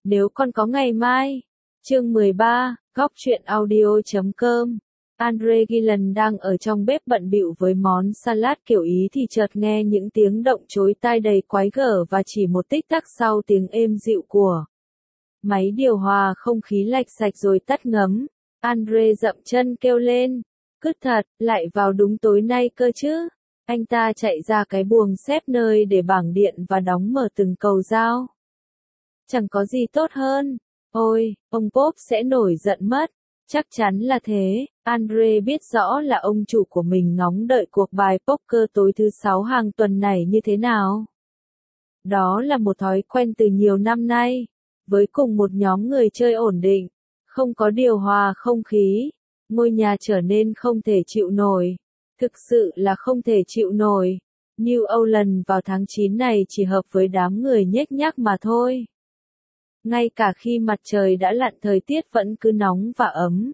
nếu còn có ngày mai. Chương 13, góc truyện audio.com. Andre Gillan đang ở trong bếp bận bịu với món salad kiểu Ý thì chợt nghe những tiếng động chối tai đầy quái gở và chỉ một tích tắc sau tiếng êm dịu của máy điều hòa không khí lạch sạch rồi tắt ngấm. Andre dậm chân kêu lên, cứt thật, lại vào đúng tối nay cơ chứ. Anh ta chạy ra cái buồng xếp nơi để bảng điện và đóng mở từng cầu dao. Chẳng có gì tốt hơn. Ôi, ông Bob sẽ nổi giận mất. Chắc chắn là thế. Andre biết rõ là ông chủ của mình ngóng đợi cuộc bài poker tối thứ 6 hàng tuần này như thế nào. Đó là một thói quen từ nhiều năm nay. Với cùng một nhóm người chơi ổn định, không có điều hòa không khí, ngôi nhà trở nên không thể chịu nổi. Thực sự là không thể chịu nổi. New Orleans vào tháng 9 này chỉ hợp với đám người nhếch nhác mà thôi. Ngay cả khi mặt trời đã lặn thời tiết vẫn cứ nóng và ấm.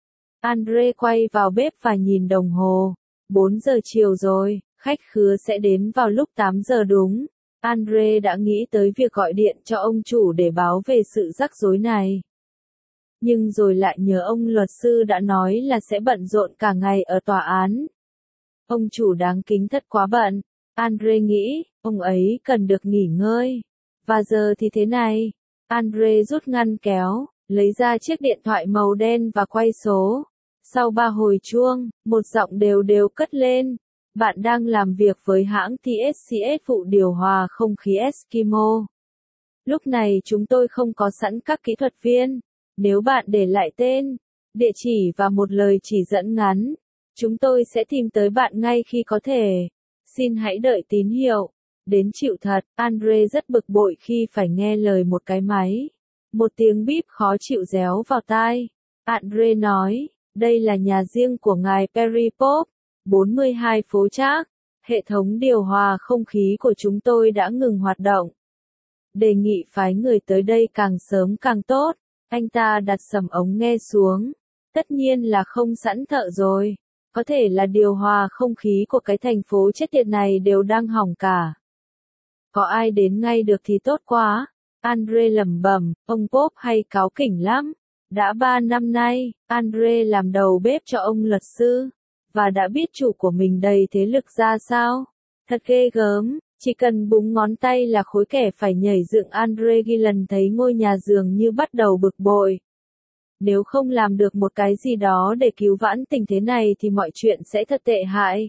Andre quay vào bếp và nhìn đồng hồ. 4 giờ chiều rồi, khách khứa sẽ đến vào lúc 8 giờ đúng. Andre đã nghĩ tới việc gọi điện cho ông chủ để báo về sự rắc rối này. Nhưng rồi lại nhớ ông luật sư đã nói là sẽ bận rộn cả ngày ở tòa án. Ông chủ đáng kính thật quá bận. Andre nghĩ, ông ấy cần được nghỉ ngơi. Và giờ thì thế này. Andre rút ngăn kéo, lấy ra chiếc điện thoại màu đen và quay số. Sau 3 hồi chuông, một giọng đều đều cất lên. Bạn đang làm việc với hãng TSCS vụ điều hòa không khí Eskimo. Lúc này chúng tôi không có sẵn các kỹ thuật viên. Nếu bạn để lại tên, địa chỉ và một lời chỉ dẫn ngắn, chúng tôi sẽ tìm tới bạn ngay khi có thể. Xin hãy đợi tín hiệu. Đến chịu thật, Andre rất bực bội khi phải nghe lời một cái máy. Một tiếng bíp khó chịu réo vào tai. Andre nói, đây là nhà riêng của ngài Perry Pope, 42 phố Trác. Hệ thống điều hòa không khí của chúng tôi đã ngừng hoạt động. Đề nghị phái người tới đây càng sớm càng tốt. Anh ta đặt sầm ống nghe xuống. Tất nhiên là không sẵn thợ rồi. Có thể là điều hòa không khí của cái thành phố chết tiệt này đều đang hỏng cả. Có ai đến ngay được thì tốt quá. Andre lẩm bẩm, ông Bob hay cáu kỉnh lắm. Đã 3 năm nay, Andre làm đầu bếp cho ông luật sư. Và đã biết chủ của mình đầy thế lực ra sao. Thật ghê gớm, chỉ cần búng ngón tay là khối kẻ phải nhảy dựng. Andre Gillan thấy ngôi nhà dường như bắt đầu bực bội. Nếu không làm được một cái gì đó để cứu vãn tình thế này thì mọi chuyện sẽ thật tệ hại.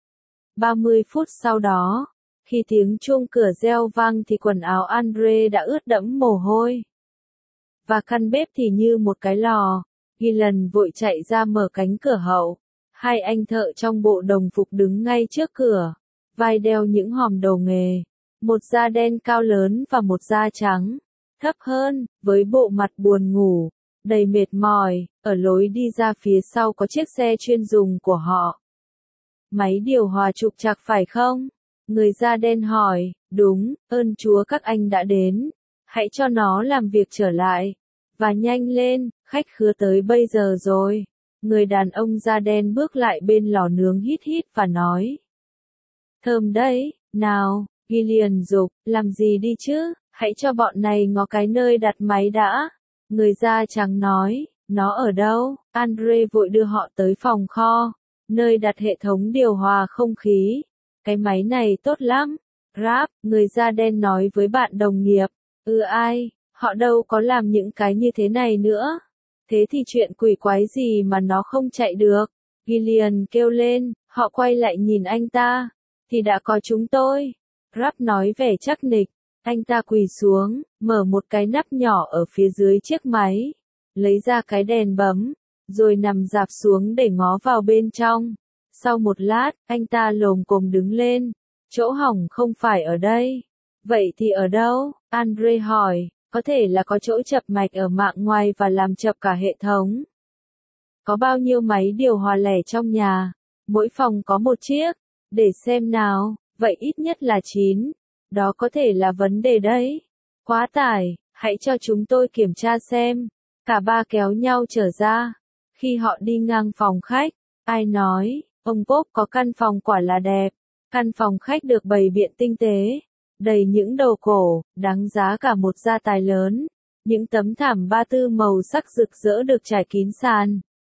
30 phút sau đó, khi tiếng chuông cửa reo vang thì quần áo Andre đã ướt đẫm mồ hôi. Và căn bếp thì như một cái lò. Gillan vội chạy ra mở cánh cửa hậu. Hai anh thợ trong bộ đồng phục đứng ngay trước cửa. Vai đeo những hòm đồ nghề. Một da đen cao lớn và một da trắng, thấp hơn, với bộ mặt buồn ngủ, đầy mệt mỏi. Ở lối đi ra phía sau có chiếc xe chuyên dùng của họ. Máy điều hòa trục trặc phải không? Người da đen hỏi, đúng, ơn Chúa các anh đã đến. Hãy cho nó làm việc trở lại. Và nhanh lên, khách khứa tới bây giờ rồi. Người đàn ông da đen bước lại bên lò nướng hít hít và nói. Thơm đấy, nào, Gillian giục, làm gì đi chứ, hãy cho bọn này ngó cái nơi đặt máy đã. Người da trắng nói, nó ở đâu? Andre vội đưa họ tới phòng kho, nơi đặt hệ thống điều hòa không khí. Cái máy này tốt lắm. Rap, người da đen nói với bạn đồng nghiệp. Ai, họ đâu có làm những cái như thế này nữa. Thế thì chuyện quỷ quái gì mà nó không chạy được? Gillian kêu lên, họ quay lại nhìn anh ta. Thì đã có chúng tôi. Rap nói vẻ chắc nịch. Anh ta quỳ xuống, mở một cái nắp nhỏ ở phía dưới chiếc máy. Lấy ra cái đèn bấm, rồi nằm rạp xuống để ngó vào bên trong. Sau một lát, anh ta lồm cồm đứng lên. Chỗ hỏng không phải ở đây. Vậy thì ở đâu? Andre hỏi, có thể là có chỗ chập mạch ở mạng ngoài và làm chập cả hệ thống. Có bao nhiêu máy điều hòa lẻ trong nhà? Mỗi phòng có một chiếc. Để xem nào, vậy ít nhất là 9. Đó có thể là vấn đề đấy. Quá tải, hãy cho chúng tôi kiểm tra xem. Cả ba kéo nhau trở ra. Khi họ đi ngang phòng khách, ai nói, ông Bob có căn phòng quả là đẹp. Căn phòng khách được bày biện tinh tế, đầy những đồ cổ, đáng giá cả một gia tài lớn. Những tấm thảm ba tư màu sắc rực rỡ được trải kín sàn.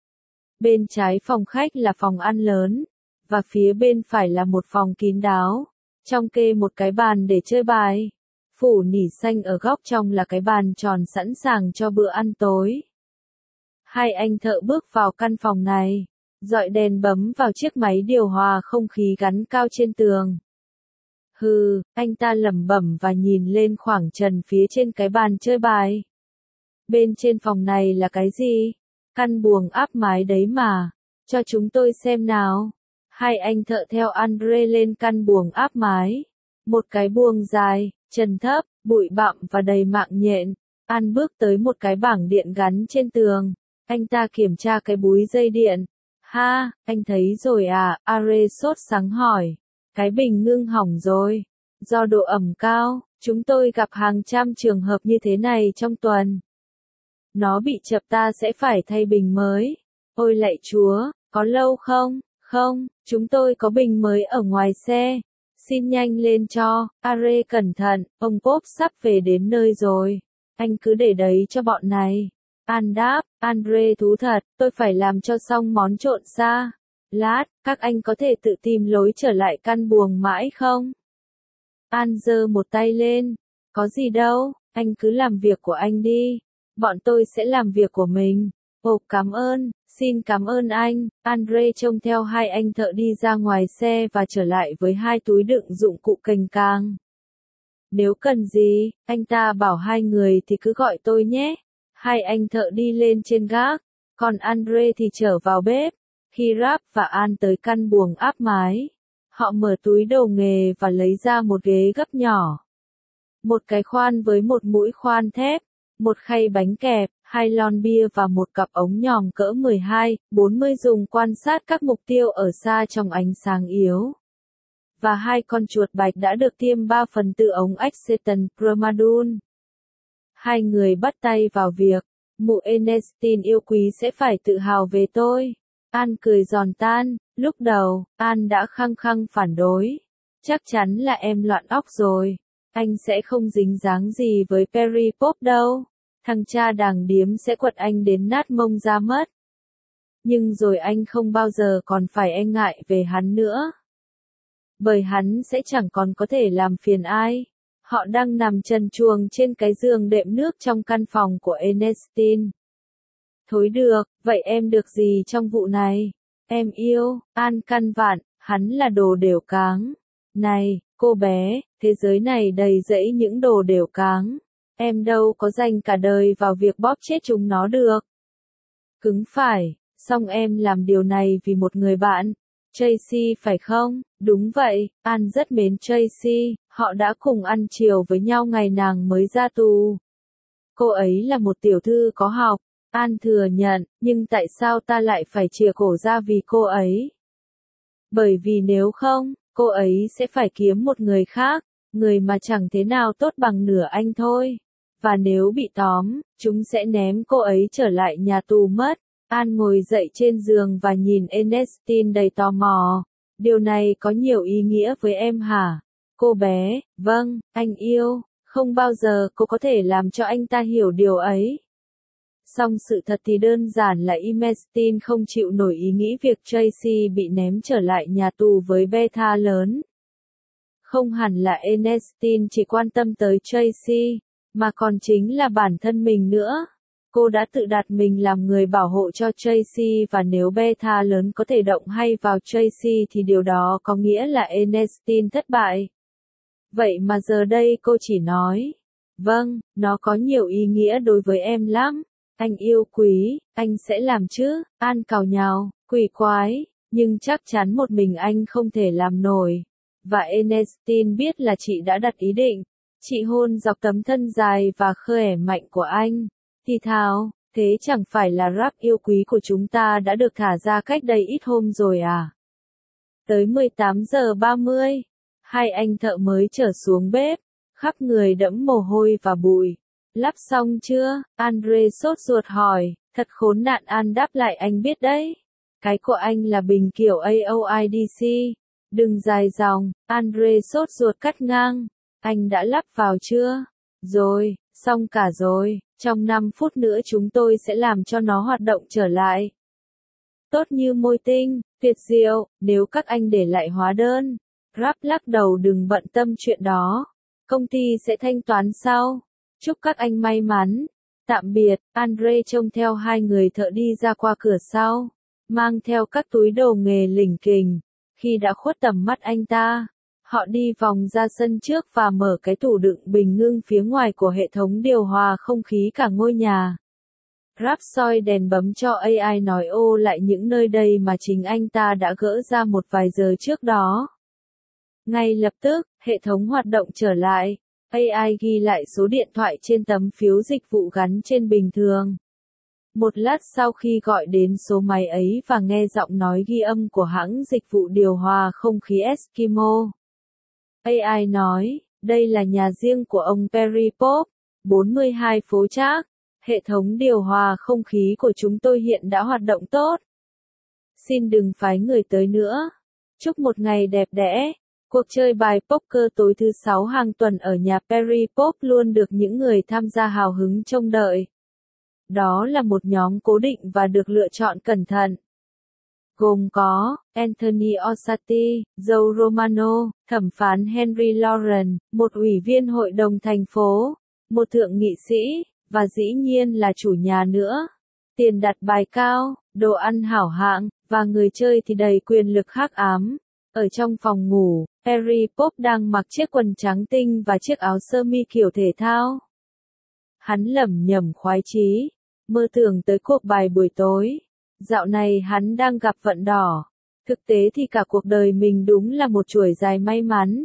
Bên trái phòng khách là phòng ăn lớn, và phía bên phải là một phòng kín đáo, trong kê một cái bàn để chơi bài. Phủ nỉ xanh ở góc trong là cái bàn tròn sẵn sàng cho bữa ăn tối. Hai anh thợ bước vào căn phòng này, dọi đèn bấm vào chiếc máy điều hòa không khí gắn cao trên tường. Hừ, anh ta lẩm bẩm và nhìn lên khoảng trần phía trên cái bàn chơi bài. Bên trên phòng này là cái gì? Căn buồng áp mái đấy mà. Cho chúng tôi xem nào. Hai anh thợ theo Andre lên căn buồng áp mái. Một cái buồng dài, trần thấp, bụi bặm và đầy mạng nhện. An bước tới một cái bảng điện gắn trên tường. Anh ta kiểm tra cái búi dây điện. Ha, anh thấy rồi à? Are sốt sắng hỏi. Cái bình ngưng hỏng rồi. Do độ ẩm cao, chúng tôi gặp hàng trăm trường hợp như thế này trong tuần. Nó bị chập ta sẽ phải thay bình mới. Ôi lạy Chúa, có lâu không? Không, chúng tôi có bình mới ở ngoài xe. Xin nhanh lên cho, Are cẩn thận, ông Pop sắp về đến nơi rồi. Anh cứ để đấy cho bọn này. An đáp, Andre thú thật, tôi phải làm cho xong món trộn xa. Lát, các anh có thể tự tìm lối trở lại căn buồng mãi không? An giơ một tay lên. Có gì đâu, anh cứ làm việc của anh đi. Bọn tôi sẽ làm việc của mình. Ồ, cảm ơn, xin cảm ơn anh. Andre trông theo hai anh thợ đi ra ngoài xe và trở lại với hai túi đựng dụng cụ cành càng. Nếu cần gì, anh ta bảo hai người thì cứ gọi tôi nhé. Hai anh thợ đi lên trên gác, còn Andre thì trở vào bếp. Khi Rap và An tới căn buồng áp mái, họ mở túi đồ nghề và lấy ra một ghế gấp nhỏ. Một cái khoan với một mũi khoan thép, một khay bánh kẹp, hai lon bia và một cặp ống nhòm cỡ 12-40 dùng quan sát các mục tiêu ở xa trong ánh sáng yếu. Và hai con chuột bạch đã được tiêm 3 phần tư ống Acetylene Promadul. Hai người bắt tay vào việc. Mụ Ernestine yêu quý sẽ phải tự hào về tôi. An cười giòn tan. Lúc đầu, An đã khăng khăng phản đối. Chắc chắn là em loạn óc rồi. Anh sẽ không dính dáng gì với Perry Pop đâu. Thằng cha đàng điếm sẽ quật anh đến nát mông ra mất. Nhưng rồi anh không bao giờ còn phải e ngại về hắn nữa. Bởi hắn sẽ chẳng còn có thể làm phiền ai. Họ đang nằm trần truồng trên cái giường đệm nước trong căn phòng của Ernestine. Thôi được, vậy em được gì trong vụ này? Em yêu, An căn vặn, hắn là đồ đều cáng. Này, cô bé, thế giới này đầy rẫy những đồ đều cáng. Em đâu có dành cả đời vào việc bóp chết chúng nó được. Cứng phải, xong em làm điều này vì một người bạn. Tracy phải không? Đúng vậy, An rất mến Tracy, họ đã cùng ăn chiều với nhau ngày nàng mới ra tù. Cô ấy là một tiểu thư có học, An thừa nhận, nhưng tại sao ta lại phải chìa cổ ra vì cô ấy? Bởi vì nếu không, cô ấy sẽ phải kiếm một người khác, người mà chẳng thế nào tốt bằng nửa anh thôi. Và nếu bị tóm, chúng sẽ ném cô ấy trở lại nhà tù mất. An ngồi dậy trên giường và nhìn Ernestine đầy tò mò. Điều này có nhiều ý nghĩa với em hả? Cô bé, vâng, anh yêu, không bao giờ cô có thể làm cho anh ta hiểu điều ấy. Song sự thật thì đơn giản là Ernestine không chịu nổi ý nghĩ việc Tracy bị ném trở lại nhà tù với beta lớn. Không hẳn là Ernestine chỉ quan tâm tới Tracy, mà còn chính là bản thân mình nữa. Cô đã tự đặt mình làm người bảo hộ cho Tracy và nếu beta lớn có thể động hay vào Tracy thì điều đó có nghĩa là Ernestine thất bại. Vậy mà giờ đây cô chỉ nói, vâng, nó có nhiều ý nghĩa đối với em lắm. Anh yêu quý, anh sẽ làm chứ, An càu nhàu, quỷ quái, nhưng chắc chắn một mình anh không thể làm nổi. Và Ernestine biết là chị đã đặt ý định. Chị hôn dọc tấm thân dài và khỏe mạnh của anh. Thì thào, thế chẳng phải là Rap yêu quý của chúng ta đã được thả ra cách đây ít hôm rồi à? Tới 18 giờ 30, hai anh thợ mới trở xuống bếp, khắp người đẫm mồ hôi và bụi. Lắp xong chưa? Andre sốt ruột hỏi, thật khốn nạn. An đáp lại, anh biết đấy. Cái của anh là bình kiểu AOIDC. Đừng dài dòng, Andre sốt ruột cắt ngang. Anh đã lắp vào chưa? Rồi, Xong cả rồi, trong 5 phút nữa chúng tôi sẽ làm cho nó hoạt động trở lại. Tốt như môi tinh, tuyệt diệu, nếu các anh để lại hóa đơn. Grab lắc đầu đừng bận tâm chuyện đó. Công ty sẽ thanh toán sau. Chúc các anh may mắn. Tạm biệt, Andre trông theo hai người thợ đi ra qua cửa sau, mang theo các túi đồ nghề lỉnh kỉnh. Khi đã khuất tầm mắt anh ta, họ đi vòng ra sân trước và mở cái tủ đựng bình ngưng phía ngoài của hệ thống điều hòa không khí cả ngôi nhà. Grab soi đèn bấm cho AI nói ô lại những nơi đây mà chính anh ta đã gỡ ra một vài giờ trước đó. Ngay lập tức, hệ thống hoạt động trở lại. AI ghi lại số điện thoại trên tấm phiếu dịch vụ gắn trên bình thường. Một lát sau khi gọi đến số máy ấy và nghe giọng nói ghi âm của hãng dịch vụ điều hòa không khí Eskimo. AI nói, đây là nhà riêng của ông Perry Pop, 42 phố Trác. Hệ thống điều hòa không khí của chúng tôi hiện đã hoạt động tốt. Xin đừng phái người tới nữa. Chúc một ngày đẹp đẽ. Cuộc chơi bài poker tối thứ 6 hàng tuần ở nhà Perry Pop luôn được những người tham gia hào hứng trông đợi. Đó là một nhóm cố định và được lựa chọn cẩn thận. Gồm có Anthony Orsatti, Joe Romano, thẩm phán Henry Lauren, một ủy viên hội đồng thành phố, một thượng nghị sĩ, và dĩ nhiên là chủ nhà nữa. Tiền đặt bài cao, đồ ăn hảo hạng, và người chơi thì đầy quyền lực hắc ám. Ở trong phòng ngủ, Perry Pop đang mặc chiếc quần trắng tinh và chiếc áo sơ mi kiểu thể thao. Hắn lẩm nhẩm khoái chí, mơ tưởng tới cuộc bài buổi tối. Dạo này hắn đang gặp vận đỏ. Thực tế thì cả cuộc đời mình đúng là một chuỗi dài may mắn.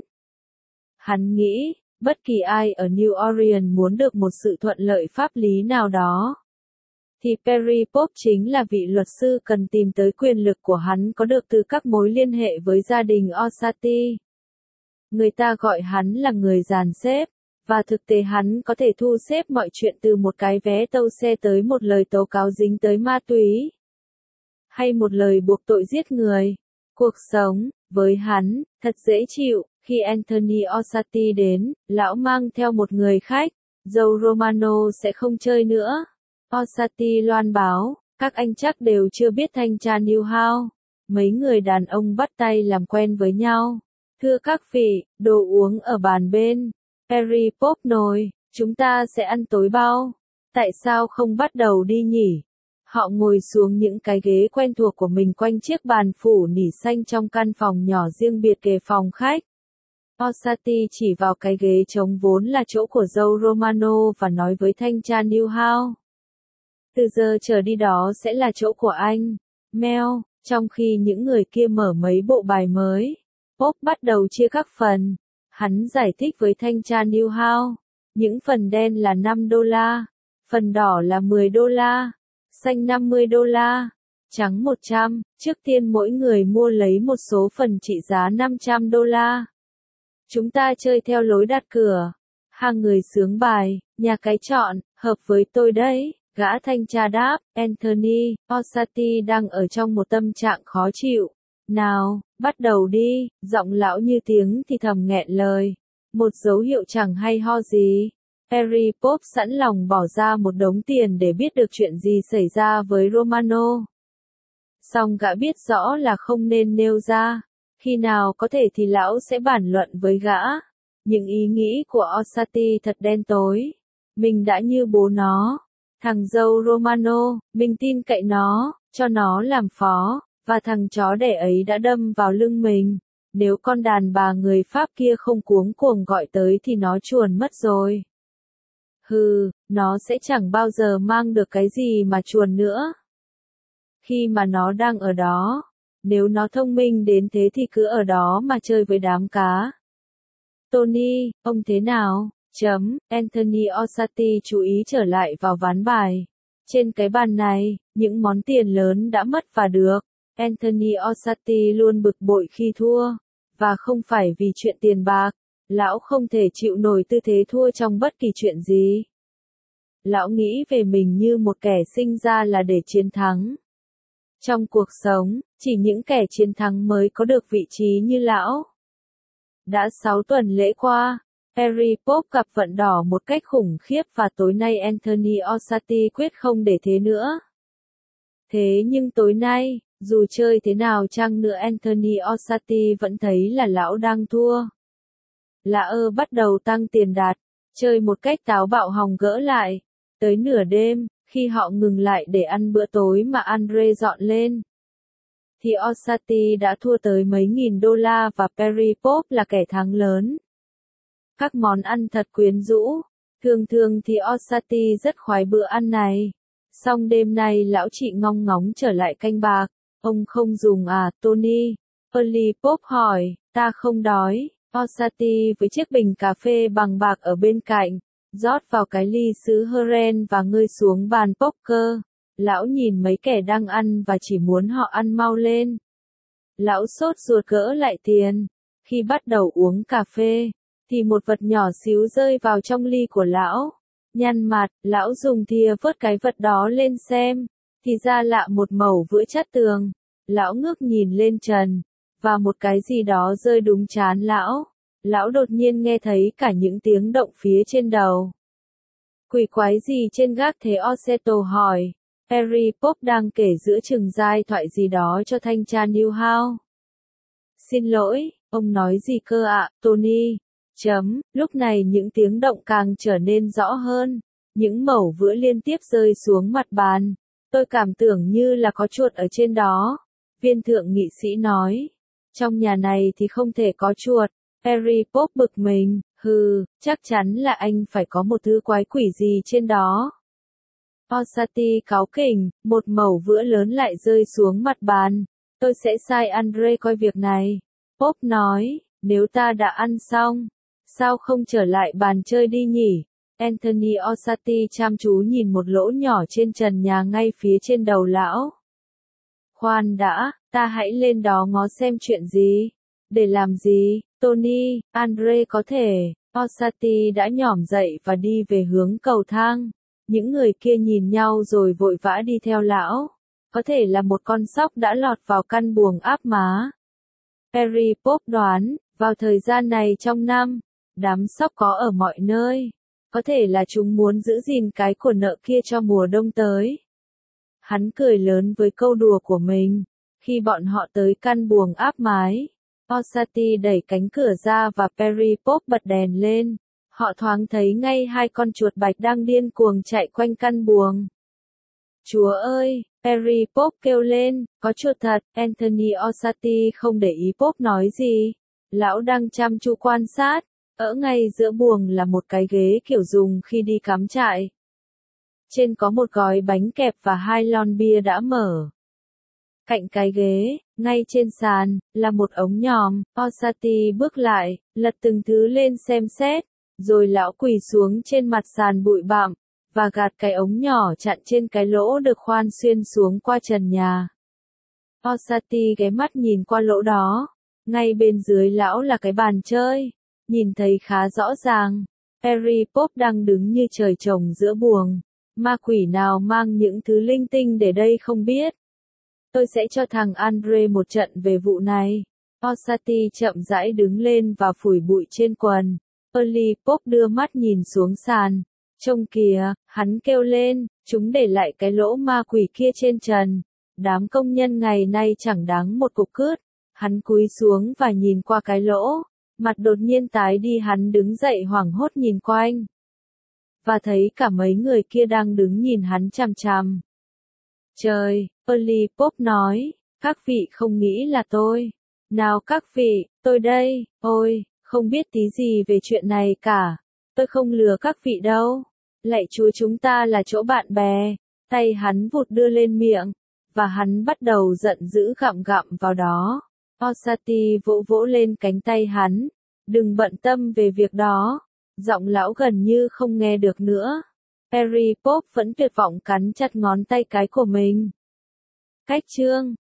Hắn nghĩ, bất kỳ ai ở New Orleans muốn được một sự thuận lợi pháp lý nào đó, thì Perry Pop chính là vị luật sư cần tìm tới. Quyền lực của hắn có được từ các mối liên hệ với gia đình Orsatti. Người ta gọi hắn là người dàn xếp, và thực tế hắn có thể thu xếp mọi chuyện từ một cái vé tàu xe tới một lời tố cáo dính tới ma túy, hay một lời buộc tội giết người. Cuộc sống, với hắn, thật dễ chịu. Khi Anthony Orsatti đến, lão mang theo một người khách. Joe Romano sẽ không chơi nữa. Orsatti loan báo, các anh chắc đều chưa biết thanh tra Newhouse. Mấy người đàn ông bắt tay làm quen với nhau. Thưa các vị, đồ uống ở bàn bên. Perry Pop nồi, chúng ta sẽ ăn tối bao. Tại sao không bắt đầu đi nhỉ? Họ ngồi xuống những cái ghế quen thuộc của mình quanh chiếc bàn phủ nỉ xanh trong căn phòng nhỏ riêng biệt kề phòng khách. Orsatti chỉ vào cái ghế trống vốn là chỗ của Joe Romano và nói với thanh tra Newhouse. Từ giờ trở đi đó sẽ là chỗ của anh, Mel. Trong khi những người kia mở mấy bộ bài mới, Pop bắt đầu chia các phần. Hắn giải thích với thanh tra Newhouse. Những phần đen là $5, phần đỏ là $10, xanh $50, trắng 100. Trước tiên mỗi người mua lấy một số phần trị giá $500. Chúng ta chơi theo lối đặt cửa. Hàng người sướng bài, nhà cái chọn, hợp với tôi đấy. Gã thanh tra đáp, Anthony Orsatti đang ở trong một tâm trạng khó chịu. Nào, bắt đầu đi, giọng lão như tiếng thì thầm nghẹn lời. Một dấu hiệu chẳng hay ho gì. Perry Pop sẵn lòng bỏ ra một đống tiền để biết được chuyện gì xảy ra với Romano. Song gã biết rõ là không nên nêu ra. Khi nào có thể thì lão sẽ bàn luận với gã. Những ý nghĩ của Orsatti thật đen tối. Mình đã như bố nó. Thằng dâu Romano, mình tin cậy nó, cho nó làm phó, và thằng chó đẻ ấy đã đâm vào lưng mình. Nếu con đàn bà người Pháp kia không cuống cuồng gọi tới thì nó chuồn mất rồi. Hừ, nó sẽ chẳng bao giờ mang được cái gì mà chuồn nữa. Khi mà nó đang ở đó, nếu nó thông minh đến thế thì cứ ở đó mà chơi với đám cá. Tony, ông thế nào? Anthony Orsatti chú ý trở lại vào ván bài. Trên cái bàn này, những món tiền lớn đã mất và được. Anthony Orsatti luôn bực bội khi thua. Và không phải vì chuyện tiền bạc. Lão không thể chịu nổi tư thế thua trong bất kỳ chuyện gì. Lão nghĩ về mình như một kẻ sinh ra là để chiến thắng. Trong cuộc sống, chỉ những kẻ chiến thắng mới có được vị trí như lão. Đã 6 tuần lễ qua, Perry Pope gặp vận đỏ một cách khủng khiếp và tối nay Anthony Orsatti quyết không để thế nữa. Thế nhưng tối nay, dù chơi thế nào chăng nữa Anthony Orsatti vẫn thấy là lão đang thua. Lã bắt đầu tăng tiền đặt, chơi một cách táo bạo hòng gỡ lại. Tới nửa đêm, khi họ ngừng lại để ăn bữa tối mà Andre dọn lên, thì Orsatti đã thua tới mấy nghìn đô la và Perry Pope là kẻ thắng lớn. Các món ăn thật quyến rũ, thường thường thì Orsatti rất khoái bữa ăn này. Song đêm nay lão chị ngong ngóng trở lại canh bạc. Ông không dùng à, Tony? Perry Pope hỏi, ta không đói. Orsatti với chiếc bình cà phê bằng bạc ở bên cạnh, rót vào cái ly sứ Heren và ngơi xuống bàn poker. Lão nhìn mấy kẻ đang ăn và chỉ muốn họ ăn mau lên. Lão sốt ruột gỡ lại tiền. Khi bắt đầu uống cà phê, thì một vật nhỏ xíu rơi vào trong ly của lão. Nhăn mặt, lão dùng thìa vớt cái vật đó lên xem, thì ra lạ một mẩu vữa chát tường. Lão ngước nhìn lên trần, và một cái gì đó rơi đúng trán lão. Lão đột nhiên nghe thấy cả những tiếng động phía trên đầu. Quỷ quái gì trên gác thế? Orsetto hỏi. Perry Pope đang kể giữa chừng giai thoại gì đó cho thanh tra Newhouse. Xin lỗi, ông nói gì cơ ạ, Tony? Lúc này những tiếng động càng trở nên rõ hơn. Những mẩu vữa liên tiếp rơi xuống mặt bàn. Tôi cảm tưởng như là có chuột ở trên đó. Viên thượng nghị sĩ nói. Trong nhà này thì không thể có chuột. Perry Pope bực mình. Hừ, chắc chắn là anh phải có một thứ quái quỷ gì trên đó. Orsatti cáu kỉnh, một mẩu vữa lớn lại rơi xuống mặt bàn. Tôi sẽ sai Andre coi việc này. Pope nói, nếu ta đã ăn xong, sao không trở lại bàn chơi đi nhỉ? Anthony Orsatti chăm chú nhìn một lỗ nhỏ trên trần nhà ngay phía trên đầu lão. Khoan đã, ta hãy lên đó ngó xem chuyện gì. Để làm gì, Tony? Andre có thể. Orsatti đã nhỏm dậy và đi về hướng cầu thang. Những người kia nhìn nhau rồi vội vã đi theo lão. Có thể là một con sóc đã lọt vào căn buồng áp má. Perry Pope đoán, vào thời gian này trong năm, đám sóc có ở mọi nơi. Có thể là chúng muốn giữ gìn cái của nợ kia cho mùa đông tới. Hắn cười lớn với câu đùa của mình. Khi bọn họ tới căn buồng áp mái, Orsatti đẩy cánh cửa ra và Perry Pope bật đèn lên. Họ thoáng thấy ngay hai con chuột bạch đang điên cuồng chạy quanh căn buồng. Chúa ơi, Perry Pope kêu lên, có chuột thật. Anthony Orsatti không để ý Pope nói gì. Lão đang chăm chú quan sát. Ở ngay giữa buồng là một cái ghế kiểu dùng khi đi cắm trại. Trên có một gói bánh kẹp và 2 lon bia đã mở. Cạnh cái ghế, ngay trên sàn, là một ống nhòm. Orsatti bước lại, lật từng thứ lên xem xét, rồi lão quỳ xuống trên mặt sàn bụi bặm, và gạt cái ống nhỏ chặn trên cái lỗ được khoan xuyên xuống qua trần nhà. Orsatti ghé mắt nhìn qua lỗ đó. Ngay bên dưới lão là cái bàn chơi. Nhìn thấy khá rõ ràng, Perry Pope đang đứng như trời trồng giữa buồng. Ma quỷ nào mang những thứ linh tinh để đây không biết. Tôi sẽ cho thằng Andre một trận về vụ này. Orsatti chậm rãi đứng lên và phủi bụi trên quần. Perry Pope đưa mắt nhìn xuống sàn. Trông kìa, hắn kêu lên, chúng để lại cái lỗ ma quỷ kia trên trần. Đám công nhân ngày nay chẳng đáng một cục cứt. Hắn cúi xuống và nhìn qua cái lỗ. Mặt đột nhiên tái đi, hắn đứng dậy hoảng hốt nhìn quanh. Và thấy cả mấy người kia đang đứng nhìn hắn chằm chằm. Trời, Perry Pope nói, các vị không nghĩ là tôi. Nào các vị, tôi đây, ôi, không biết tí gì về chuyện này cả. Tôi không lừa các vị đâu. Lạy Chúa, chúng ta là chỗ bạn bè. Tay hắn vụt đưa lên miệng, và hắn bắt đầu giận dữ gặm gặm vào đó. Orsatti vỗ vỗ lên cánh tay hắn. Đừng bận tâm về việc đó. Giọng lão gần như không nghe được nữa. Perry Pope vẫn tuyệt vọng cắn chặt ngón tay cái của mình. Cách chương